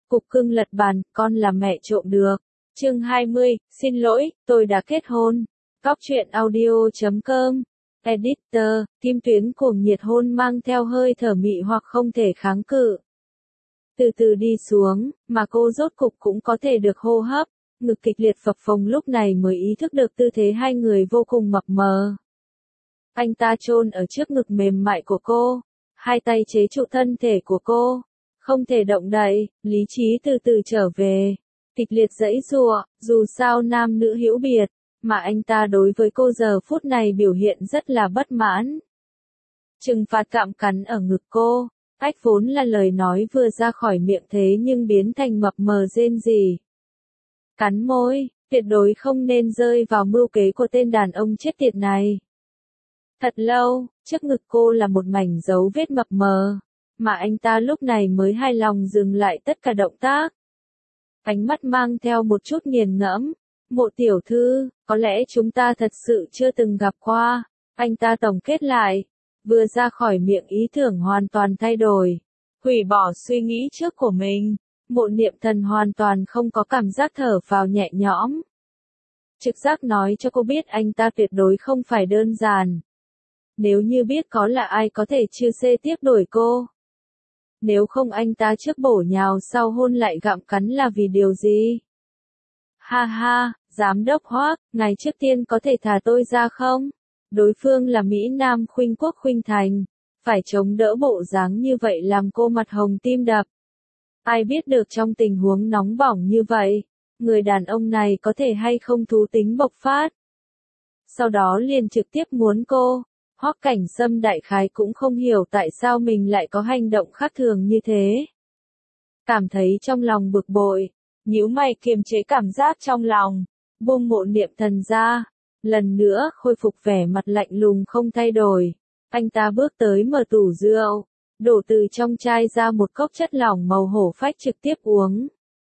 Cục cưng lật bàn, con là mẹ trộm được. Chương 20, xin lỗi, tôi đã kết hôn. Góc truyện audio.com. Editor, Kim Tuyến cuồng nhiệt hôn mang theo hơi thở mị hoặc không thể kháng cự. Từ từ đi xuống, mà cô rốt cục cũng có thể được hô hấp. Ngực kịch liệt phập phồng lúc này mới ý thức được tư thế hai người vô cùng mập mờ. Anh ta chôn ở trước ngực mềm mại của cô, hai tay chế trụ thân thể của cô, không thể động đậy, lý trí từ từ trở về, kịch liệt giãy giụa, dù sao nam nữ hữu biệt, mà anh ta đối với cô giờ phút này biểu hiện rất là bất mãn. Trừng phạt cạm cắn ở ngực cô, ách vốn là lời nói vừa ra khỏi miệng thế nhưng biến thành mập mờ rên rỉ. Cắn môi, tuyệt đối không nên rơi vào mưu kế của tên đàn ông chết tiệt này. Thật lâu, trước ngực cô là một mảnh dấu vết mập mờ, mà anh ta lúc này mới hài lòng dừng lại tất cả động tác. Ánh mắt mang theo một chút nghiền ngẫm, Mộ tiểu thư, có lẽ chúng ta thật sự chưa từng gặp qua, anh ta tổng kết lại, vừa ra khỏi miệng ý tưởng hoàn toàn thay đổi, hủy bỏ suy nghĩ trước của mình, Mộ Niệm Thần hoàn toàn không có cảm giác thở vào nhẹ nhõm. Trực giác nói cho cô biết anh ta tuyệt đối không phải đơn giản. Nếu như biết có là ai có thể chưa xê tiếp đuổi cô. Nếu không anh ta trước bổ nhào sau hôn lại gặm cắn là vì điều gì? Ha ha, giám đốc Hoác, ngài trước tiên có thể thả tôi ra không? Đối phương là Mỹ Nam khuynh quốc khuynh thành, phải chống đỡ bộ dáng như vậy làm cô mặt hồng tim đập. Ai biết được trong tình huống nóng bỏng như vậy, người đàn ông này có thể hay không thú tính bộc phát. Sau đó liền trực tiếp muốn cô. Hoắc Cảnh Sâm đại khái cũng không hiểu tại sao mình lại có hành động khác thường như thế. Cảm thấy trong lòng bực bội, nhíu mày kiềm chế cảm giác trong lòng, buông Mộ Niệm Thần ra, lần nữa khôi phục vẻ mặt lạnh lùng không thay đổi. Anh ta bước tới mở tủ rượu, đổ từ trong chai ra một cốc chất lỏng màu hổ phách trực tiếp uống.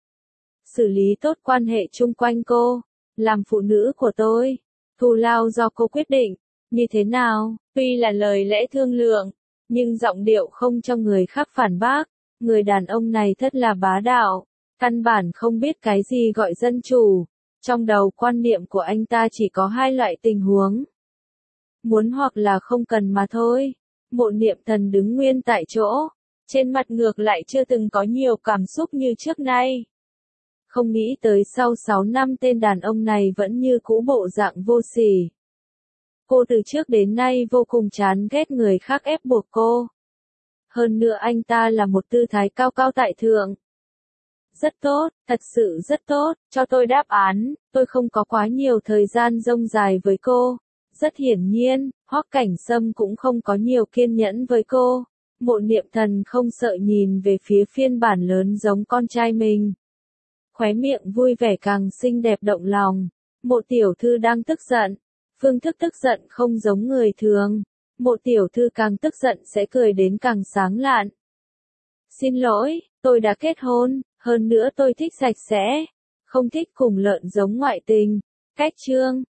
Xử lý tốt quan hệ chung quanh cô, làm phụ nữ của tôi, thù lao do cô quyết định. Như thế nào, tuy là lời lẽ thương lượng, nhưng giọng điệu không cho người khác phản bác, người đàn ông này thật là bá đạo, căn bản không biết cái gì gọi dân chủ, trong đầu quan niệm của anh ta chỉ có hai loại tình huống. Muốn hoặc là không cần mà thôi. Mộ Niệm Thần đứng nguyên tại chỗ, trên mặt ngược lại chưa từng có nhiều cảm xúc như trước nay. Không nghĩ tới sau 6 năm tên đàn ông này vẫn như cũ bộ dạng vô sỉ. Cô từ trước đến nay vô cùng chán ghét người khác ép buộc cô. Hơn nữa anh ta là một tư thái cao cao tại thượng. Rất tốt, thật sự rất tốt, cho tôi đáp án, tôi không có quá nhiều thời gian dông dài với cô. Rất hiển nhiên, Hoắc Cảnh Sâm cũng không có nhiều kiên nhẫn với cô. Mộ Niệm Thần không sợ nhìn về phía phiên bản lớn giống con trai mình. Khóe miệng vui vẻ càng xinh đẹp động lòng. Mộ tiểu thư đang tức giận. Phương thức tức giận không giống người thường. Mộ tiểu thư càng tức giận sẽ cười đến càng sáng lạn. Xin lỗi, tôi đã kết hôn, hơn nữa tôi thích sạch sẽ. Không thích cùng lợn giống ngoại tình. Cách chương.